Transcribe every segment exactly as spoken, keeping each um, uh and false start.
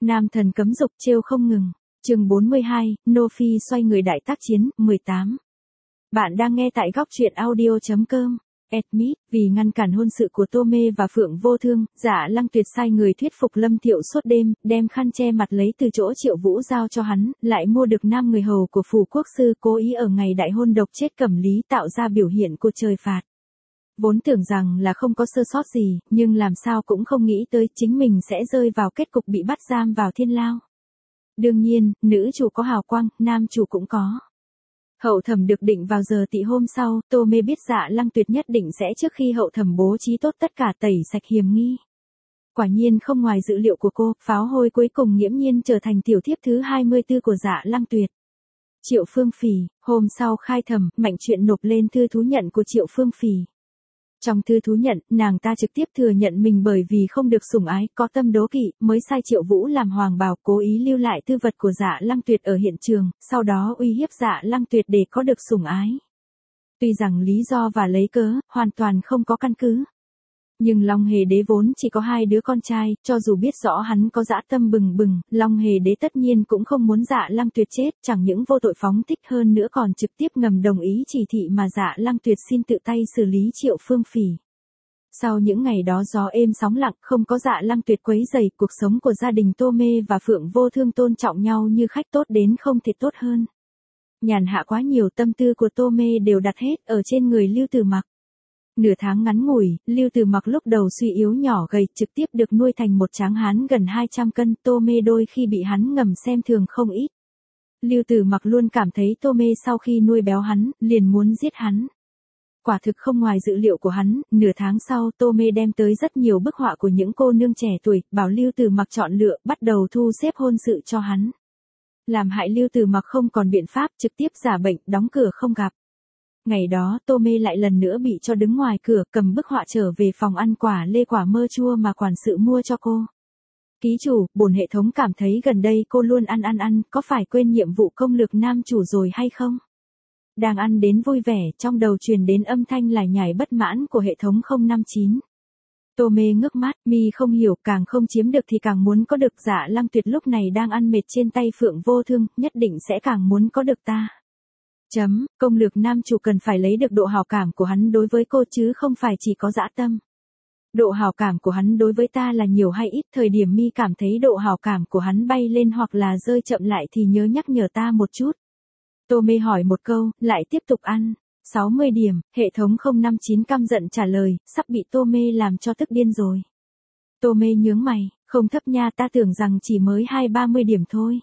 Nam thần cấm dục trêu không ngừng. Chương bốn mươi hai, Nô Phi xoay người đại tác chiến, mười tám. Bạn đang nghe tại góc truyện audio chấm com. Admit, vì ngăn cản hôn sự của Tô Mê và Phượng Vô Thương, Dạ Lăng Tuyệt sai người thuyết phục Lâm Thiệu suốt đêm, đem khăn che mặt lấy từ chỗ Triệu Vũ giao cho hắn, lại mua được nam người hầu của phủ quốc sư, cố ý ở ngày đại hôn độc chết Cẩm Lý, tạo ra biểu hiện của trời phạt. Vốn tưởng rằng là không có sơ sót gì, nhưng làm sao cũng không nghĩ tới chính mình sẽ rơi vào kết cục bị bắt giam vào thiên lao. Đương nhiên, nữ chủ có hào quang, nam chủ cũng có. Hậu thẩm được định vào giờ tỵ hôm sau, Tô Mê biết Dạ Lăng Tuyệt nhất định sẽ trước khi hậu thẩm bố trí tốt tất cả tẩy sạch hiểm nghi. Quả nhiên không ngoài dự liệu của cô, pháo hôi cuối cùng nghiễm nhiên trở thành tiểu thiếp thứ hai mươi tư của Dạ Lăng Tuyệt. Triệu Phương Phỉ, hôm sau khai thẩm, Mạnh Chuyện nộp lên thư thú nhận của Triệu Phương Phỉ. Trong thư thú nhận, nàng ta trực tiếp thừa nhận mình bởi vì không được sủng ái, có tâm đố kỵ, mới sai Triệu Vũ làm hoàng bào, cố ý lưu lại tư vật của Dạ Lăng Tuyệt ở hiện trường, sau đó uy hiếp Dạ Lăng Tuyệt để có được sủng ái. Tuy rằng lý do và lấy cớ, hoàn toàn không có căn cứ. Nhưng Long Hề Đế vốn chỉ có hai đứa con trai, cho dù biết rõ hắn có dã tâm bừng bừng, Long Hề Đế tất nhiên cũng không muốn Dạ Lăng Tuyệt chết, chẳng những vô tội phóng thích hơn nữa còn trực tiếp ngầm đồng ý chỉ thị mà Dạ Lăng Tuyệt xin tự tay xử lý Triệu Phương Phỉ. Sau những ngày đó gió êm sóng lặng, không có Dạ Lăng Tuyệt quấy rầy, cuộc sống của gia đình Tô Mê và Phượng Vô Thương tôn trọng nhau như khách tốt đến không thể tốt hơn. Nhàn hạ quá nhiều, tâm tư của Tô Mê đều đặt hết ở trên người Lưu Tử Mặc. Nửa tháng ngắn ngủi, Lưu Tử Mặc lúc đầu suy yếu nhỏ gầy, trực tiếp được nuôi thành một tráng hán gần hai trăm cân, Tô Mê đôi khi bị hắn ngầm xem thường không ít. Lưu Tử Mặc luôn cảm thấy Tô Mê sau khi nuôi béo hắn, liền muốn giết hắn. Quả thực không ngoài dự liệu của hắn, nửa tháng sau Tô Mê đem tới rất nhiều bức họa của những cô nương trẻ tuổi, bảo Lưu Tử Mặc chọn lựa, bắt đầu thu xếp hôn sự cho hắn. Làm hại Lưu Tử Mặc không còn biện pháp, trực tiếp giả bệnh, đóng cửa không gặp. Ngày đó Tô Mê lại lần nữa bị cho đứng ngoài cửa, cầm bức họa trở về phòng ăn quả lê quả mơ chua mà quản sự mua cho cô. Ký chủ, bổn hệ thống cảm thấy gần đây cô luôn ăn ăn ăn, có phải quên nhiệm vụ công lược nam chủ rồi hay không? Đang ăn đến vui vẻ, trong đầu truyền đến âm thanh lải nhải bất mãn của hệ thống không năm chín. Tô Mê ngước mắt, mi không hiểu, càng không chiếm được thì càng muốn có được. Dạ Lăng Tuyệt lúc này đang ăn mệt trên tay Phượng Vô Thương, nhất định sẽ càng muốn có được ta. Chấm, công lược nam chủ cần phải lấy được độ hảo cảm của hắn đối với cô chứ không phải chỉ có dã tâm. Độ hảo cảm của hắn đối với ta là nhiều hay ít, thời điểm mi cảm thấy độ hảo cảm của hắn bay lên hoặc là rơi chậm lại thì nhớ nhắc nhở ta một chút. Tô Mê hỏi một câu, lại tiếp tục ăn. sáu mươi điểm, hệ thống không năm chín căm giận trả lời, sắp bị Tô Mê làm cho tức điên rồi. Tô Mê nhướng mày, không thấp nha, ta tưởng rằng chỉ mới hai ba mươi điểm thôi.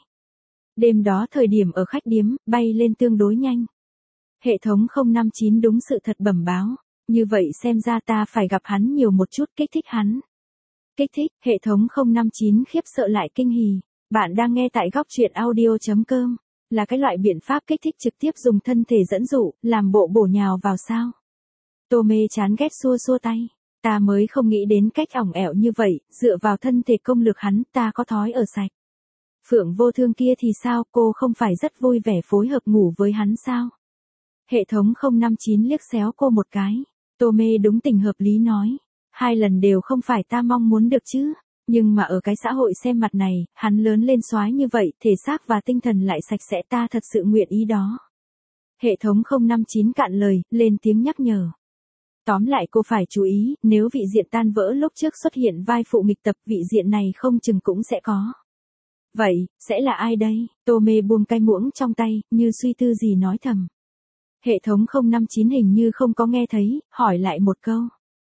Đêm đó thời điểm ở khách điếm, bay lên tương đối nhanh. Hệ thống không năm chín đúng sự thật bẩm báo, như vậy xem ra ta phải gặp hắn nhiều một chút, kích thích hắn. Kích thích, hệ thống không năm chín khiếp sợ lại kinh hỉ. Bạn đang nghe tại góc truyện audio chấm com. Là cái loại biện pháp kích thích trực tiếp dùng thân thể dẫn dụ, làm bộ bổ nhào vào sao. Tô Mê chán ghét xua xua tay. Ta mới không nghĩ đến cách ỏng ẻo như vậy, dựa vào thân thể công lược hắn, ta có thói ở sạch. Phượng Vô Thương kia thì sao, cô không phải rất vui vẻ phối hợp ngủ với hắn sao? Hệ thống không năm chín liếc xéo cô một cái. Tô Mê đúng tình hợp lý nói. Hai lần đều không phải ta mong muốn được chứ. Nhưng mà ở cái xã hội xem mặt này, hắn lớn lên soái như vậy, thể xác và tinh thần lại sạch sẽ, ta thật sự nguyện ý đó. Hệ thống không năm chín cạn lời, lên tiếng nhắc nhở. Tóm lại cô phải chú ý, nếu vị diện tan vỡ lúc trước xuất hiện vai phụ nghịch tập, vị diện này không chừng cũng sẽ có. Vậy, sẽ là ai đây? Tô Mê buông cái muỗng trong tay, như suy tư gì nói thầm. Hệ thống không năm chín hình như không có nghe thấy, hỏi lại một câu.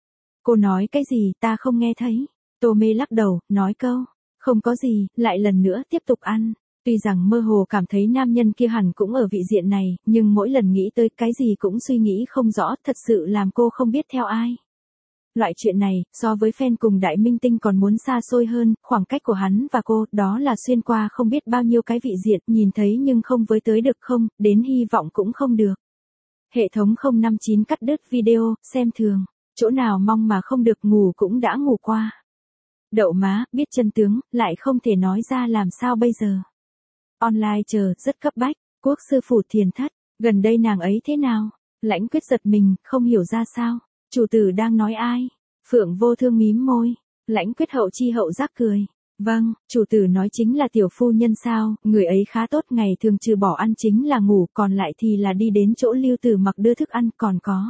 Cô nói cái gì, ta không nghe thấy. Tô Mê lắc đầu, nói câu, không có gì, lại lần nữa tiếp tục ăn. Tuy rằng mơ hồ cảm thấy nam nhân kia hẳn cũng ở vị diện này, nhưng mỗi lần nghĩ tới cái gì cũng suy nghĩ không rõ, thật sự làm cô không biết theo ai. Loại chuyện này, so với fan cùng đại minh tinh còn muốn xa xôi hơn, khoảng cách của hắn và cô, đó là xuyên qua không biết bao nhiêu cái vị diện, nhìn thấy nhưng không với tới được không, đến hy vọng cũng không được. Hệ thống không năm chín cắt đứt video, xem thường, chỗ nào mong mà không được, ngủ cũng đã ngủ qua. Đậu má, biết chân tướng, lại không thể nói ra làm sao bây giờ. Online chờ, rất cấp bách, quốc sư phủ Thiền Thất, gần đây nàng ấy thế nào? Lãnh Quyết giật mình, không hiểu ra sao. Chủ tử đang nói ai? Phượng Vô Thương mím môi. Lãnh Quyết hậu chi hậu giác cười. Vâng, chủ tử nói chính là tiểu phu nhân sao, người ấy khá tốt, ngày thường trừ bỏ ăn chính là ngủ, còn lại thì là đi đến chỗ Lưu Tử Mặc đưa thức ăn, còn có.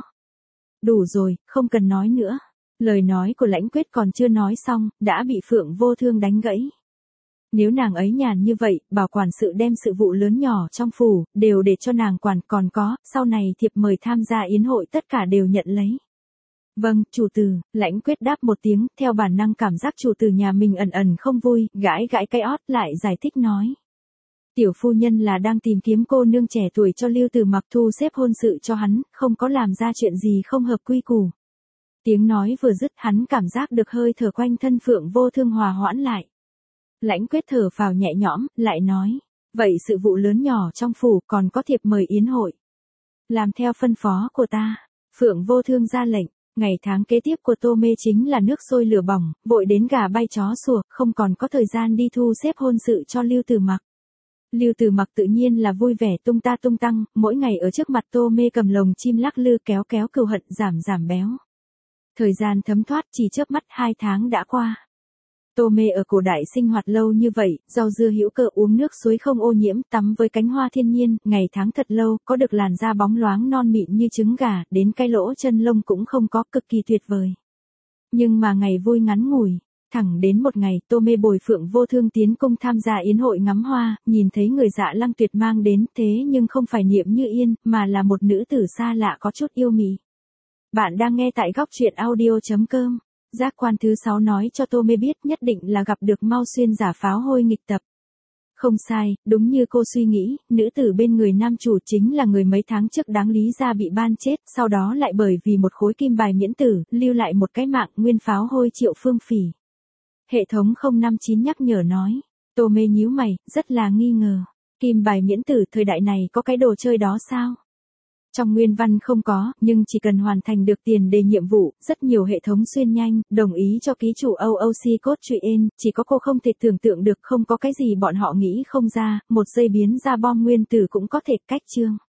Đủ rồi, không cần nói nữa. Lời nói của Lãnh Quyết còn chưa nói xong, đã bị Phượng Vô Thương đánh gãy. Nếu nàng ấy nhàn như vậy, bảo quản sự đem sự vụ lớn nhỏ trong phủ, đều để cho nàng quản, còn có, sau này thiệp mời tham gia yến hội tất cả đều nhận lấy. Vâng, chủ tử, Lãnh Quyết đáp một tiếng, theo bản năng cảm giác chủ tử nhà mình ẩn ẩn không vui, gãi gãi cái ót lại giải thích nói. Tiểu phu nhân là đang tìm kiếm cô nương trẻ tuổi cho Lưu Tử Mặc thu xếp hôn sự cho hắn, không có làm ra chuyện gì không hợp quy củ. Tiếng nói vừa dứt, hắn cảm giác được hơi thở quanh thân Phượng Vô Thương hòa hoãn lại. Lãnh Quyết thở phào nhẹ nhõm, lại nói, vậy sự vụ lớn nhỏ trong phủ còn có thiệp mời yến hội. Làm theo phân phó của ta, Phượng Vô Thương ra lệnh. Ngày tháng kế tiếp của Tô Mê chính là nước sôi lửa bỏng, vội đến gà bay chó sủa, không còn có thời gian đi thu xếp hôn sự cho Lưu Tử Mặc. Lưu Tử Mặc tự nhiên là vui vẻ tung ta tung tăng, mỗi ngày ở trước mặt Tô Mê cầm lồng chim lắc lư kéo kéo cừu hận giảm giảm béo. Thời gian thấm thoát chỉ chớp mắt hai tháng đã qua. Tô Mê ở cổ đại sinh hoạt lâu như vậy, rau dưa hữu cơ uống nước suối không ô nhiễm, tắm với cánh hoa thiên nhiên, ngày tháng thật lâu, có được làn da bóng loáng non mịn như trứng gà, đến cái lỗ chân lông cũng không có, cực kỳ tuyệt vời. Nhưng mà ngày vui ngắn ngủi, thẳng đến một ngày, Tô Mê bồi Phượng Vô Thương tiến cung tham gia yến hội ngắm hoa, nhìn thấy người Dạ Lăng Tuyệt mang đến, thế nhưng không phải Niệm Như Yên, mà là một nữ tử xa lạ có chút yêu mị. Bạn đang nghe tại góc truyện audio chấm com. Giác quan thứ sáu nói cho Tô Mê biết nhất định là gặp được Mao Xuyên giả pháo hôi nghịch tập. Không sai, đúng như cô suy nghĩ, nữ tử bên người nam chủ chính là người mấy tháng trước đáng lý ra bị ban chết, sau đó lại bởi vì một khối kim bài miễn tử, lưu lại một cái mạng nguyên pháo hôi Triệu Phương Phỉ. Hệ thống không năm chín nhắc nhở nói, Tô Mê nhíu mày, rất là nghi ngờ. Kim bài miễn tử thời đại này có cái đồ chơi đó sao? Trong nguyên văn không có, nhưng chỉ cần hoàn thành được tiền đề nhiệm vụ, rất nhiều hệ thống xuyên nhanh, đồng ý cho ký chủ o o xê code truyện, chỉ có cô không thể tưởng tượng được, không có cái gì bọn họ nghĩ không ra, một giây biến ra bom nguyên tử cũng có thể cách chương.